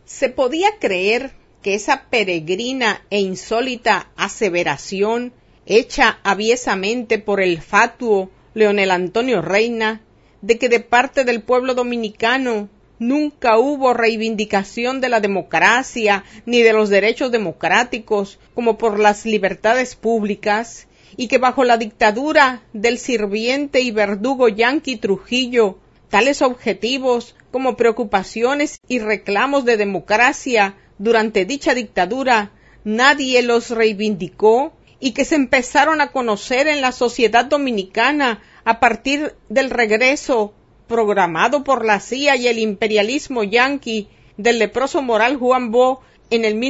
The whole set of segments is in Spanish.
¿Se podía creer que esa peregrina e insólita aseveración, hecha aviesamente por el fatuo Leonel Antonio Reina, de que de parte del pueblo dominicano nunca hubo reivindicación de la democracia ni de los derechos democráticos como por las libertades públicas, y que bajo la dictadura del sirviente y verdugo yanqui Trujillo, tales objetivos como preocupaciones y reclamos de democracia durante dicha dictadura nadie los reivindicó, y que se empezaron a conocer en la sociedad dominicana a partir del regreso programado por la CIA y el imperialismo yanqui del leproso moral Juan Bo en el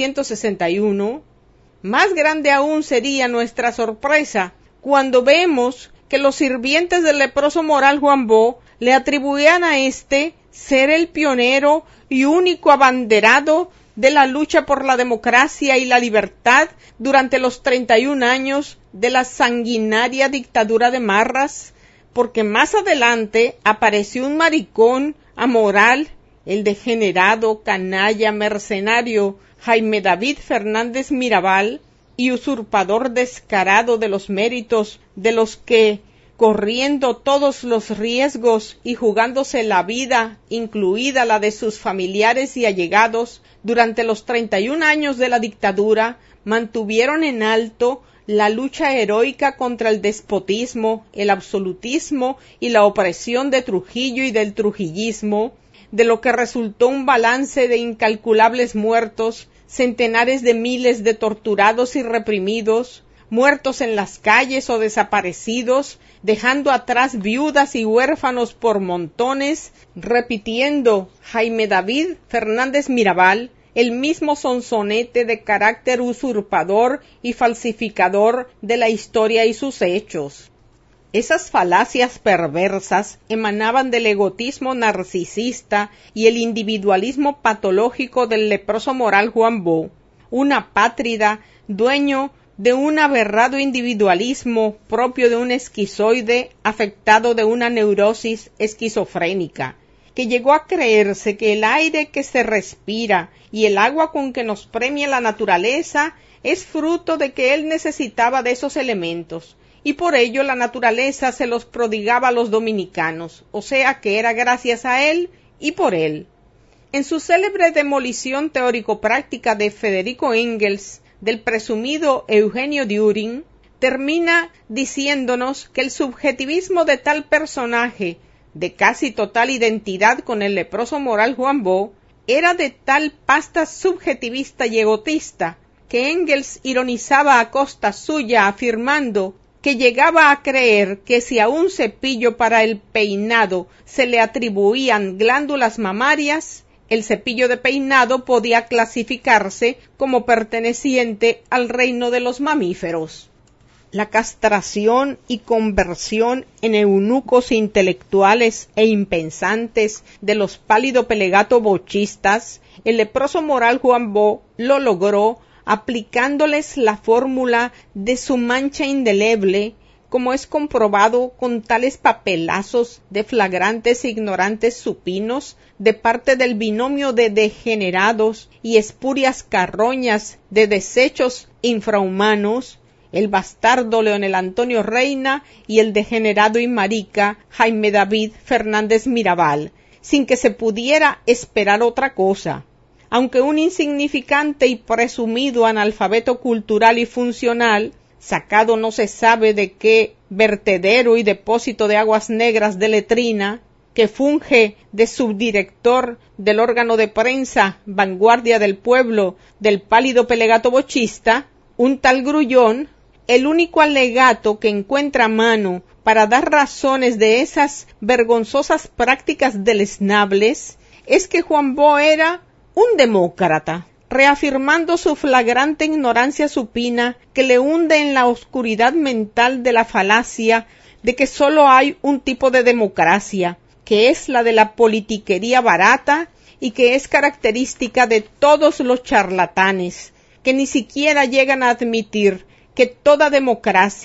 1961, más grande aún sería nuestra sorpresa cuando vemos que los sirvientes del leproso moral Juan Bo le atribuían a este ser el pionero y único abanderado de la lucha por la democracia y la libertad durante los 31 años de la sanguinaria dictadura de Marras, porque más adelante apareció un maricón amoral, el degenerado, canalla, mercenario Jaime David Fernández Mirabal, y usurpador descarado de los méritos de los que, corriendo todos los riesgos y jugándose la vida, incluida la de sus familiares y allegados, durante los 31 años de la dictadura, mantuvieron en alto la lucha heroica contra el despotismo, el absolutismo y la opresión de Trujillo y del trujillismo, de lo que resultó un balance de incalculables muertos, centenares de miles de torturados y reprimidos, muertos en las calles o desaparecidos, dejando atrás viudas y huérfanos por montones, repitiendo Jaime David Fernández Mirabal el mismo sonsonete de carácter usurpador y falsificador de la historia y sus hechos. Esas falacias perversas emanaban del egotismo narcisista y el individualismo patológico del leproso moral Juan Bo, un apátrida dueño de un aberrado individualismo propio de un esquizoide afectado de una neurosis esquizofrénica, que llegó a creerse que el aire que se respira y el agua con que nos premia la naturaleza es fruto de que él necesitaba de esos elementos, y por ello la naturaleza se los prodigaba a los dominicanos, o sea que era gracias a él y por él. En su célebre demolición teórico-práctica de Federico Engels del presumido Eugenio Dühring, termina diciéndonos que el subjetivismo de tal personaje, de casi total identidad con el leproso moral Juan Bo, era de tal pasta subjetivista y egotista, que Engels ironizaba a costa suya afirmando que llegaba a creer que si a un cepillo para el peinado se le atribuían glándulas mamarias, el cepillo de peinado podía clasificarse como perteneciente al reino de los mamíferos. La castración y conversión en eunucos intelectuales e impensantes de los pálido pelegato bochistas, el leproso moral Juan Bo lo logró aplicándoles la fórmula de su mancha indeleble, como es comprobado con tales papelazos de flagrantes ignorantes supinos de parte del binomio de degenerados y espurias carroñas de desechos infrahumanos, el bastardo Leonel Antonio Reina y el degenerado y marica Jaime David Fernández Mirabal, sin que se pudiera esperar otra cosa. Aunque un insignificante y presumido analfabeto cultural y funcional, sacado no se sabe de qué vertedero y depósito de aguas negras de letrina, que funge de subdirector del órgano de prensa Vanguardia del Pueblo del pálido pelegato bochista, un tal Grullón, el único alegato que encuentra a mano para dar razones de esas vergonzosas prácticas deleznables es que Juan Bo era un demócrata, reafirmando su flagrante ignorancia supina que le hunde en la oscuridad mental de la falacia de que sólo hay un tipo de democracia, que es la de la politiquería barata y que es característica de todos los charlatanes, que ni siquiera llegan a admitir que toda democracia,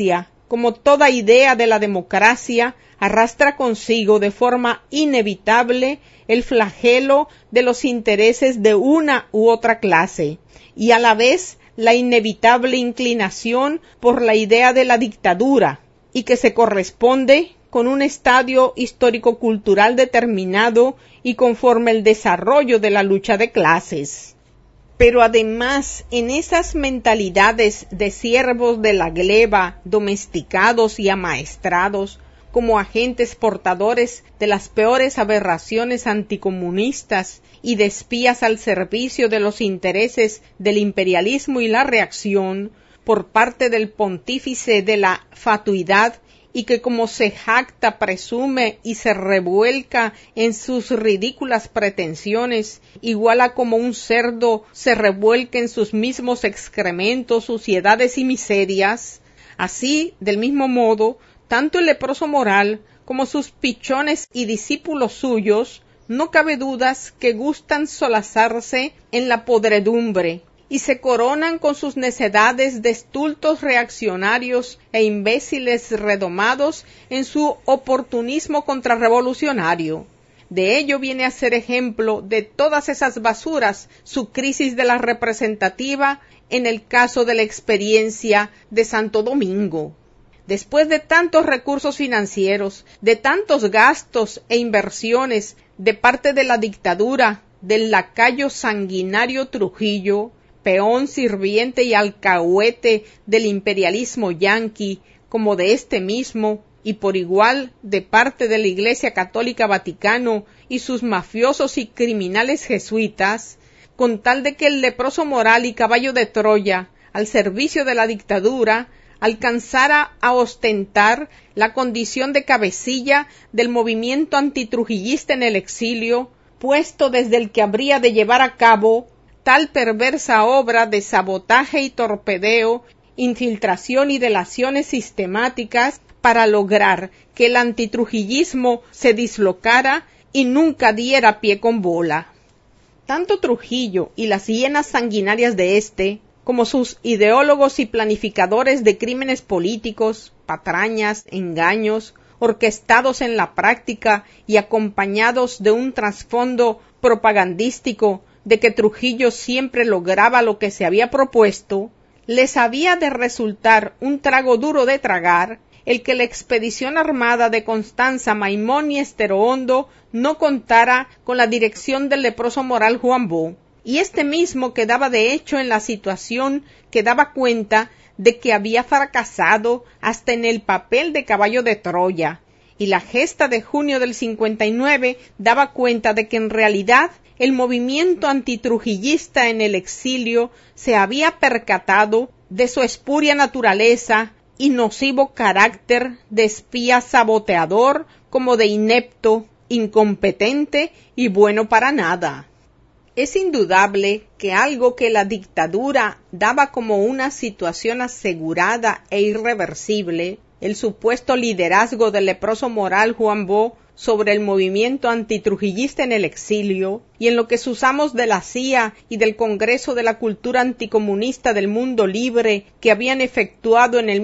como toda idea de la democracia, arrastra consigo de forma inevitable el flagelo de los intereses de una u otra clase, y a la vez la inevitable inclinación por la idea de la dictadura, y que se corresponde con un estadio histórico-cultural determinado y conforme el desarrollo de la lucha de clases. Pero además, en esas mentalidades de siervos de la gleba, domesticados y amaestrados, como agentes portadores de las peores aberraciones anticomunistas y de espías al servicio de los intereses del imperialismo y la reacción, por parte del pontífice de la fatuidad, y que como se jacta, presume y se revuelca en sus ridículas pretensiones, igual a como un cerdo se revuelca en sus mismos excrementos, suciedades y miserias, así, del mismo modo, tanto el leproso moral como sus pichones y discípulos suyos, no cabe dudas que gustan solazarse en la podredumbre, y se coronan con sus necedades de estultos reaccionarios e imbéciles redomados en su oportunismo contrarrevolucionario. De ello viene a ser ejemplo de todas esas basuras su crisis de la representativa en el caso de la experiencia de Santo Domingo. Después de tantos recursos financieros, de tantos gastos e inversiones de parte de la dictadura del lacayo sanguinario Trujillo, peón, sirviente y alcahuete del imperialismo yanqui, como de este mismo, y por igual de parte de la Iglesia Católica Vaticano y sus mafiosos y criminales jesuitas, con tal de que el leproso moral y caballo de Troya, al servicio de la dictadura, alcanzara a ostentar la condición de cabecilla del movimiento antitrujillista en el exilio, puesto desde el que habría de llevar a cabo tal perversa obra de sabotaje y torpedeo, infiltración y delaciones sistemáticas para lograr que el antitrujillismo se dislocara y nunca diera pie con bola. Tanto Trujillo y las hienas sanguinarias de éste, como sus ideólogos y planificadores de crímenes políticos, patrañas, engaños, orquestados en la práctica y acompañados de un trasfondo propagandístico de que Trujillo siempre lograba lo que se había propuesto, les había de resultar un trago duro de tragar el que la expedición armada de Constanza, Maimón y Esterohondo no contara con la dirección del leproso moral Juan Bó, y este mismo quedaba de hecho en la situación que daba cuenta de que había fracasado hasta en el papel de caballo de Troya, y la gesta de junio del 59 daba cuenta de que en realidad el movimiento antitrujillista en el exilio se había percatado de su espuria naturaleza y nocivo carácter de espía saboteador como de inepto, incompetente y bueno para nada. Es indudable que algo que la dictadura daba como una situación asegurada e irreversible, el supuesto liderazgo del leproso moral Juan Bó sobre el movimiento antitrujillista en el exilio, y en lo que usamos de la CIA y del Congreso de la Cultura Anticomunista del Mundo Libre que habían efectuado en el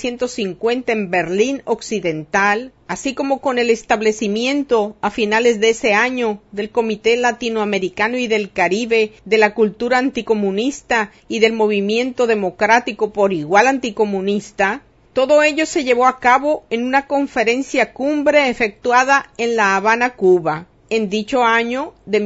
1950 en Berlín Occidental, así como con el establecimiento a finales de ese año del Comité Latinoamericano y del Caribe de la Cultura Anticomunista y del Movimiento Democrático por igual anticomunista, todo ello se llevó a cabo en una conferencia cumbre efectuada en La Habana, Cuba, en dicho año de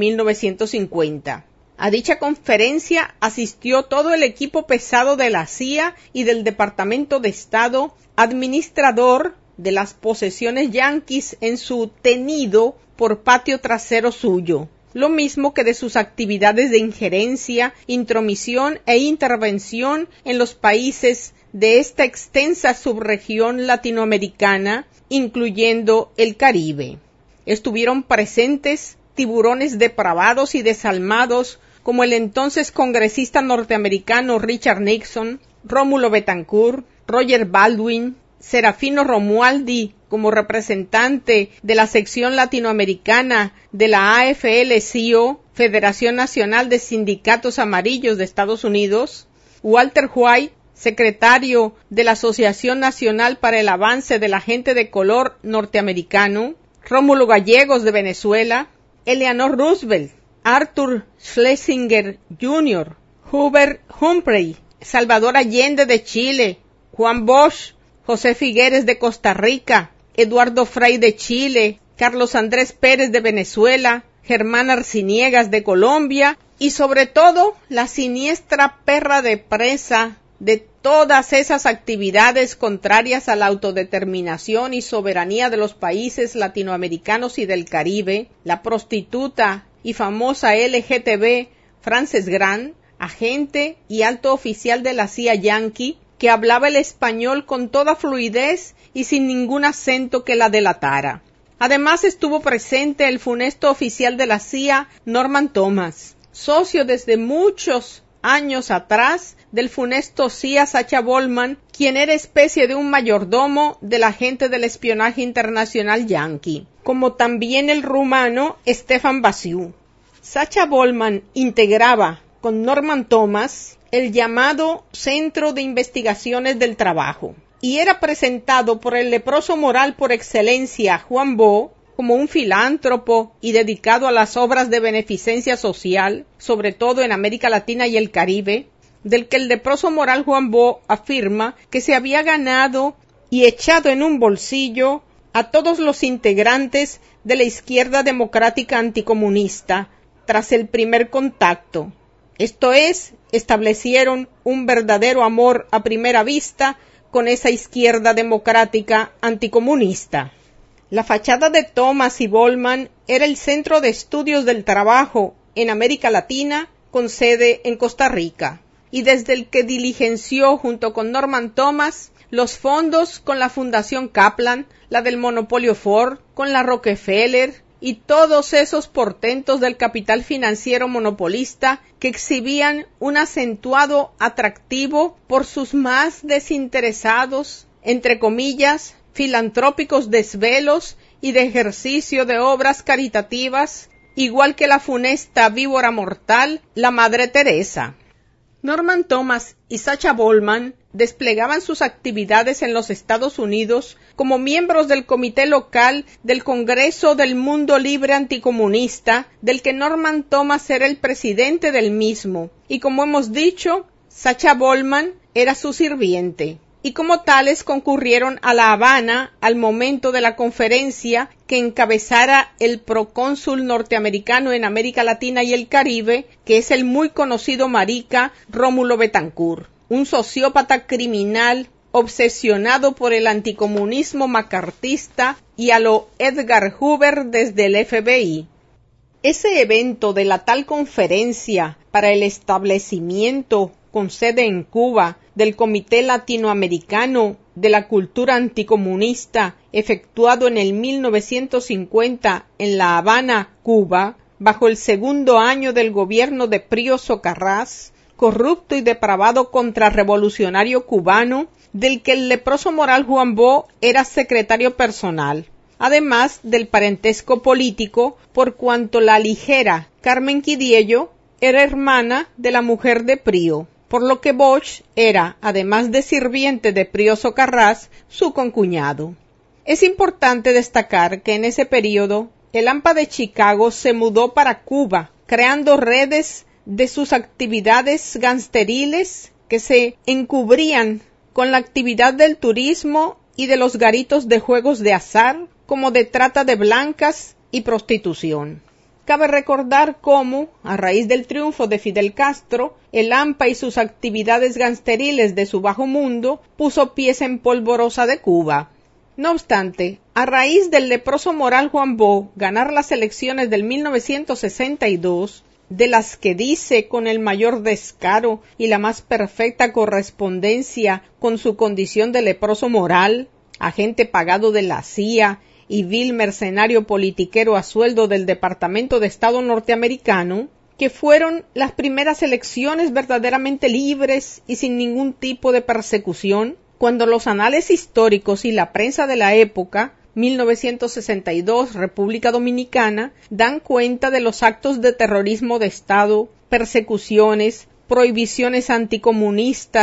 1950. A dicha conferencia asistió todo el equipo pesado de la CIA y del Departamento de Estado, administrador de las posesiones yanquis en su tenido por patio trasero suyo, lo mismo que de sus actividades de injerencia, intromisión e intervención en los países de esta extensa subregión latinoamericana, incluyendo el Caribe. Estuvieron presentes tiburones depravados y desalmados como el entonces congresista norteamericano Richard Nixon, Rómulo Betancourt, Roger Baldwin, Serafino Romualdi como representante de la sección latinoamericana de la AFL-CIO, Federación Nacional de Sindicatos Amarillos de Estados Unidos, Walter White, secretario de la Asociación Nacional para el Avance de la Gente de Color norteamericano, Rómulo Gallegos de Venezuela, Eleanor Roosevelt, Arthur Schlesinger Jr., Hubert Humphrey, Salvador Allende de Chile, Juan Bosch, José Figueres de Costa Rica, Eduardo Frei de Chile, Carlos Andrés Pérez de Venezuela, Germán Arciniegas de Colombia y sobre todo la siniestra perra de presa de todas esas actividades contrarias a la autodeterminación y soberanía de los países latinoamericanos y del Caribe, la prostituta y famosa LGTB Frances Grant, agente y alto oficial de la CIA Yankee, que hablaba el español con toda fluidez y sin ningún acento que la delatara. Además estuvo presente el funesto oficial de la CIA, Norman Thomas, socio desde muchos años atrás del funesto CIA Sacha Bollman, quien era especie de un mayordomo de la gente del espionaje internacional yanqui, como también el rumano Stefan Basiu. Sacha Bollman integraba con Norman Thomas el llamado Centro de Investigaciones del Trabajo, y era presentado por el leproso moral por excelencia, Juan Bo, como un filántropo y dedicado a las obras de beneficencia social, sobre todo en América Latina y el Caribe, del que el leproso moral Juan Bo afirma que se había ganado y echado en un bolsillo a todos los integrantes de la izquierda democrática anticomunista tras el primer contacto. Esto es, establecieron un verdadero amor a primera vista con esa izquierda democrática anticomunista. La fachada de Thomas y Bollman era el Centro de Estudios del Trabajo en América Latina con sede en Costa Rica, y desde el que diligenció junto con Norman Thomas los fondos con la Fundación Kaplan, la del monopolio Ford, con la Rockefeller y todos esos portentos del capital financiero monopolista que exhibían un acentuado atractivo por sus más desinteresados, entre comillas, filantrópicos desvelos y de ejercicio de obras caritativas, igual que la funesta víbora mortal, la Madre Teresa. Norman Thomas y Sacha Bollman desplegaban sus actividades en los Estados Unidos como miembros del comité local del Congreso del Mundo Libre Anticomunista, del que Norman Thomas era el presidente del mismo, y como hemos dicho, Sacha Bollman era su sirviente. Y como tales concurrieron a La Habana al momento de la conferencia que encabezara el procónsul norteamericano en América Latina y el Caribe, que es el muy conocido marica Rómulo Betancourt, un sociópata criminal obsesionado por el anticomunismo macartista y a lo Edgar Hoover desde el FBI. Ese evento de la tal conferencia para el establecimiento con sede en Cuba del Comité Latinoamericano de la Cultura Anticomunista, efectuado en el 1950 en La Habana, Cuba, bajo el segundo año del gobierno de Pío Socarrás, corrupto y depravado contrarrevolucionario cubano, del que el leproso moral Juan Bo era secretario personal, además del parentesco político, por cuanto la ligera Carmen Quidiello era hermana de la mujer de Pío, por lo que Bosch era, además de sirviente de Pío Socarrás, su concuñado. Es importante destacar que en ese período el AMPA de Chicago se mudó para Cuba, creando redes de sus actividades gangsteriles que se encubrían con la actividad del turismo y de los garitos de juegos de azar, como de trata de blancas y prostitución. Cabe recordar cómo, a raíz del triunfo de Fidel Castro, el AMPA y sus actividades gangsteriles de su bajo mundo puso pies en polvorosa de Cuba. No obstante, a raíz del leproso moral Juan Bo ganar las elecciones del 1962, de las que dice con el mayor descaro y la más perfecta correspondencia con su condición de leproso moral, agente pagado de la CIA y vil mercenario politiquero a sueldo del Departamento de Estado norteamericano, que fueron las primeras elecciones verdaderamente libres y sin ningún tipo de persecución, cuando los anales históricos y la prensa de la época, 1962, República Dominicana, dan cuenta de los actos de terrorismo de Estado, persecuciones, prohibiciones anticomunistas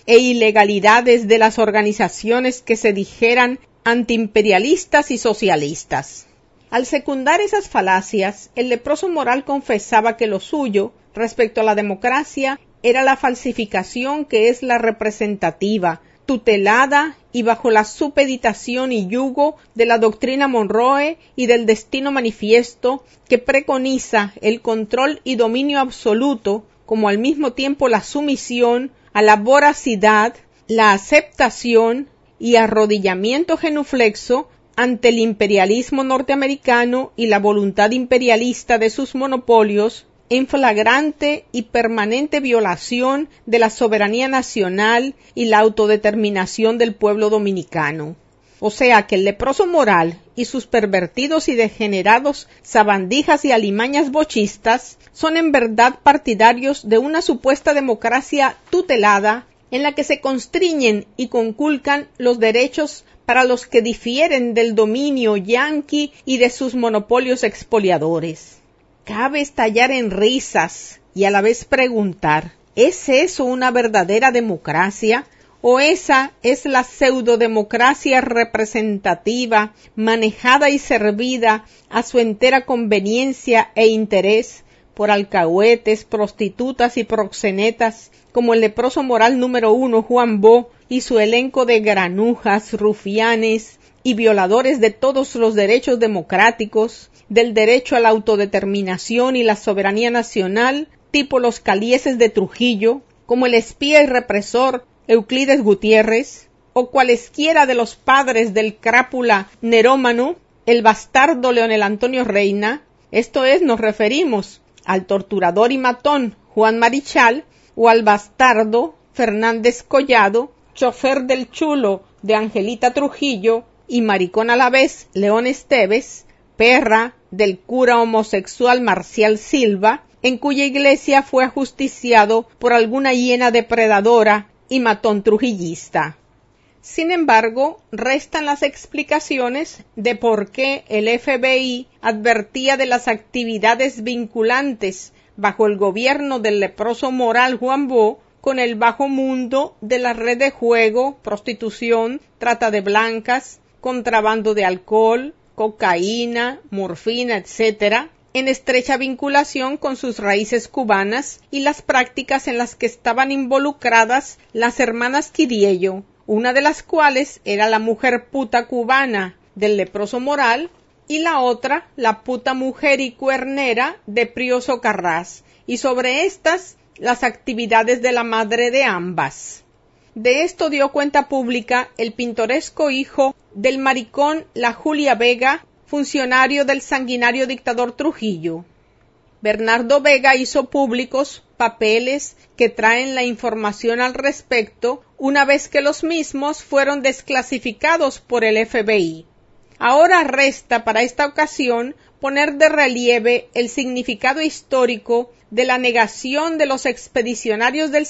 e ilegalidades de las organizaciones que se dijeran antiimperialistas y socialistas. Al secundar esas falacias, el leproso moral confesaba que lo suyo, respecto a la democracia, era la falsificación que es la representativa, tutelada y bajo la supeditación y yugo de la doctrina Monroe y del destino manifiesto que preconiza el control y dominio absoluto, como al mismo tiempo la sumisión a la voracidad, la aceptación y arrodillamiento genuflexo ante el imperialismo norteamericano y la voluntad imperialista de sus monopolios, en flagrante y permanente violación de la soberanía nacional y la autodeterminación del pueblo dominicano. O sea que el leproso moral y sus pervertidos y degenerados sabandijas y alimañas bochistas son en verdad partidarios de una supuesta democracia tutelada en la que se constriñen y conculcan los derechos para los que difieren del dominio yanqui y de sus monopolios expoliadores. Cabe estallar en risas y a la vez preguntar, ¿es eso una verdadera democracia? ¿O esa es la pseudodemocracia representativa, manejada y servida a su entera conveniencia e interés por alcahuetes, prostitutas y proxenetas, como el leproso moral número 1 Juan Bo y su elenco de granujas, rufianes y violadores de todos los derechos democráticos, del derecho a la autodeterminación y la soberanía nacional, tipo los calieses de Trujillo, como el espía y represor Euclides Gutiérrez, o cualesquiera de los padres del crápula nerómano, el bastardo Leonel Antonio Reina, esto es, nos referimos al torturador y matón Juan Marichal, o al bastardo Fernández Collado, chofer del chulo de Angelita Trujillo, y maricón a la vez León Esteves, perra del cura homosexual Marcial Silva, en cuya iglesia fue ajusticiado por alguna hiena depredadora y matón trujillista. Sin embargo, restan las explicaciones de por qué el FBI advertía de las actividades vinculantes bajo el gobierno del leproso moral Juan Bo con el bajo mundo de la red de juego, prostitución, trata de blancas, contrabando de alcohol, cocaína, morfina, etc., en estrecha vinculación con sus raíces cubanas y las prácticas en las que estaban involucradas las hermanas Quiriello, una de las cuales era la mujer puta cubana del leproso moral y la otra la puta mujer y cuernera de Prioso Carrás, y sobre estas las actividades de la madre de ambas. De esto dio cuenta pública el pintoresco hijo del maricón La Julia Vega, funcionario del sanguinario dictador Trujillo. Bernardo Vega hizo públicos papeles que traen la información al respecto una vez que los mismos fueron desclasificados por el FBI. Ahora resta para esta ocasión poner de relieve el significado histórico de la negación de los expedicionarios del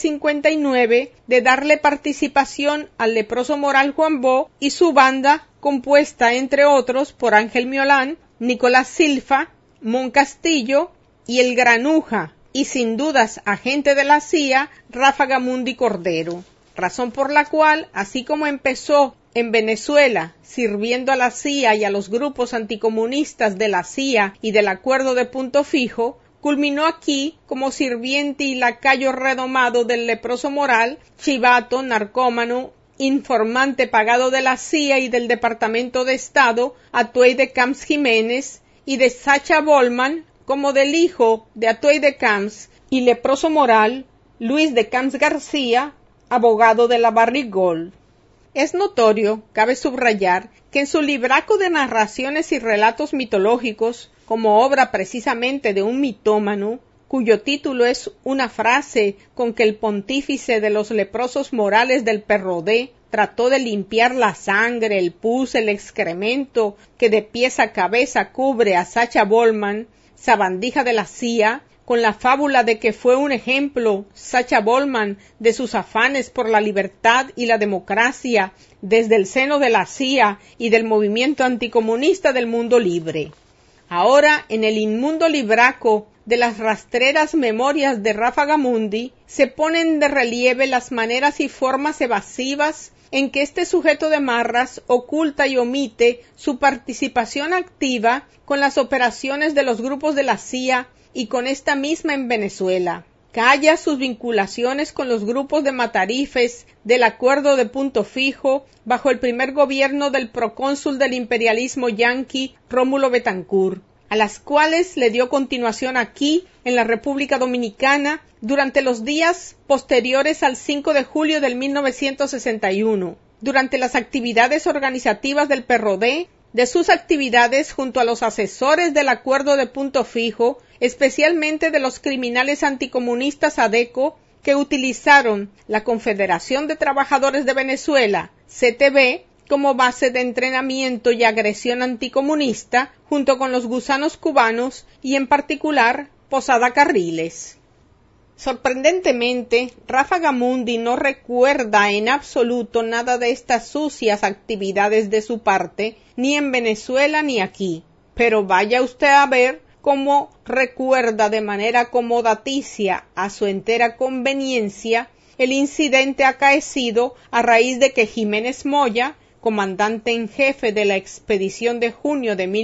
59 de darle participación al leproso moral Juan Bo y su banda, compuesta entre otros por Ángel Miolán, Nicolás Silfa, Mon Castillo y el granuja y sin dudas agente de la CIA Rafa Gamundi Cordero, razón por la cual, así como empezó en Venezuela sirviendo a la CIA y a los grupos anticomunistas de la CIA y del Acuerdo de Punto Fijo, culminó aquí como sirviente y lacayo redomado del leproso moral, chivato, narcómano, informante pagado de la CIA y del Departamento de Estado, Atuey de Camps Jiménez, y de Sacha Bollman, como del hijo de Atuey de Camps y leproso moral, Luis de Camps García, abogado de la Barrick-Gold. Es notorio, cabe subrayar, que en su libraco de narraciones y relatos mitológicos, como obra precisamente de un mitómano, cuyo título es una frase con que el pontífice de los leprosos morales del PRD trató de limpiar la sangre, el pus, el excremento que de pies a cabeza cubre a Sacha Bollman, sabandija de la CIA, con la fábula de que fue un ejemplo, Sacha Bollman, de sus afanes por la libertad y la democracia desde el seno de la CIA y del movimiento anticomunista del mundo libre. Ahora, en el inmundo libraco de las rastreras memorias de Ráfaga Mundi se ponen de relieve las maneras y formas evasivas en que este sujeto de marras oculta y omite su participación activa con las operaciones de los grupos de la CIA y con esta misma en Venezuela. Calla sus vinculaciones con los grupos de matarifes del Acuerdo de Punto Fijo bajo el primer gobierno del procónsul del imperialismo yanqui Rómulo Betancourt, a las cuales le dio continuación aquí, en la República Dominicana, durante los días posteriores al 5 de julio del 1961, durante las actividades organizativas del PROD, de sus actividades junto a los asesores del Acuerdo de Punto Fijo, especialmente de los criminales anticomunistas ADECO, que utilizaron la Confederación de Trabajadores de Venezuela, CTV, como base de entrenamiento y agresión anticomunista, junto con los gusanos cubanos y en particular Posada Carriles. Sorprendentemente, Ráfaga Mundi no recuerda en absoluto nada de estas sucias actividades de su parte, ni en Venezuela ni aquí. Pero vaya usted a ver cómo recuerda de manera acomodaticia a su entera conveniencia el incidente acaecido a raíz de que Jiménez Moya, comandante en jefe de la expedición de junio de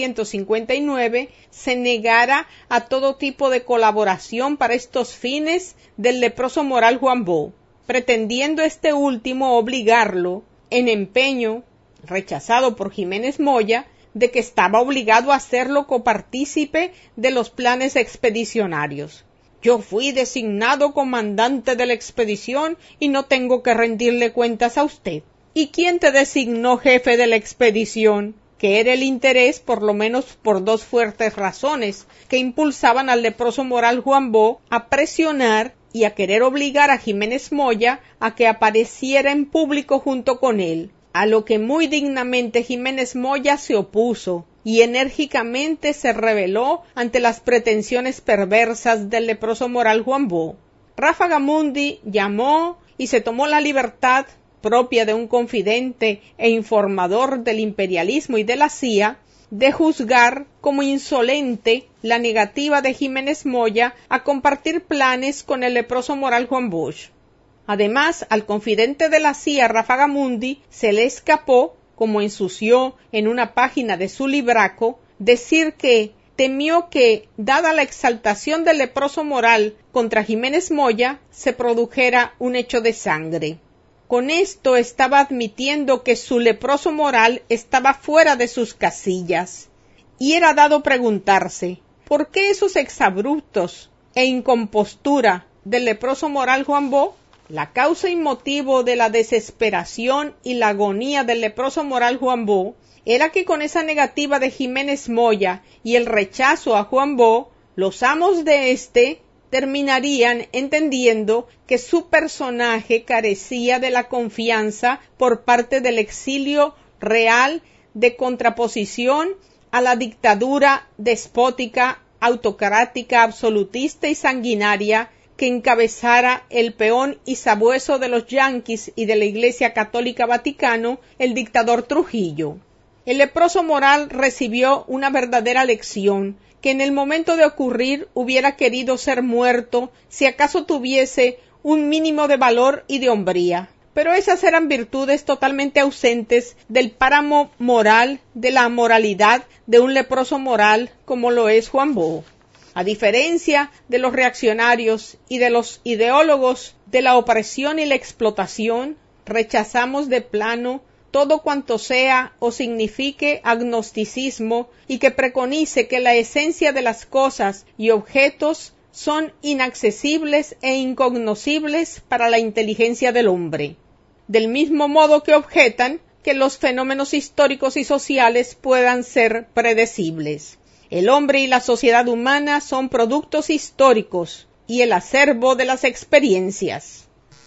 1959, se negara a todo tipo de colaboración para estos fines del leproso moral Juan Bó, pretendiendo este último obligarlo, en empeño, rechazado por Jiménez Moya, de que estaba obligado a hacerlo copartícipe de los planes expedicionarios. Yo fui designado comandante de la expedición y no tengo que rendirle cuentas a usted. ¿Y quién te designó jefe de la expedición? Que era el interés, por lo menos por dos fuertes razones, que impulsaban al leproso moral Juan Bó a presionar y a querer obligar a Jiménez Moya a que apareciera en público junto con él, a lo que muy dignamente Jiménez Moya se opuso y enérgicamente se rebeló ante las pretensiones perversas del leproso moral Juan Bó. Ráfaga Mundi llamó y se tomó la libertad propia de un confidente e informador del imperialismo y de la CIA, de juzgar como insolente la negativa de Jiménez Moya a compartir planes con el leproso moral Juan Bosch. Además, al confidente de la CIA, Ráfaga Mundi, se le escapó, como ensució en una página de su libraco, decir que temió que, dada la exaltación del leproso moral contra Jiménez Moya, se produjera un hecho de sangre. Con esto estaba admitiendo que su leproso moral estaba fuera de sus casillas, y era dado preguntarse, ¿por qué esos exabruptos e incompostura del leproso moral Juan Bó? La causa y motivo de la desesperación y la agonía del leproso moral Juan Bó era que con esa negativa de Jiménez Moya y el rechazo a Juan Bó, los amos de éste terminarían entendiendo que su personaje carecía de la confianza por parte del exilio real de contraposición a la dictadura despótica, autocrática, absolutista y sanguinaria que encabezara el peón y sabueso de los yanquis y de la Iglesia Católica Vaticano, el dictador Trujillo. El leproso moral recibió una verdadera lección, que en el momento de ocurrir hubiera querido ser muerto si acaso tuviese un mínimo de valor y de hombría. Pero esas eran virtudes totalmente ausentes del páramo moral de la moralidad de un leproso moral como lo es Juan Bó. A diferencia de los reaccionarios y de los ideólogos de la opresión y la explotación, rechazamos de plano todo cuanto sea o signifique agnosticismo y que preconice que la esencia de las cosas y objetos son inaccesibles e incognoscibles para la inteligencia del hombre. Del mismo modo que objetan que los fenómenos históricos y sociales puedan ser predecibles. El hombre y la sociedad humana son productos históricos y el acervo de las experiencias.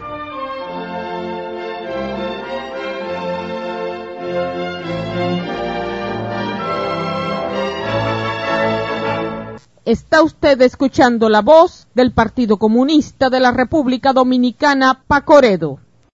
Está usted escuchando la voz del Partido Comunista de la República Dominicana, Pacoredo.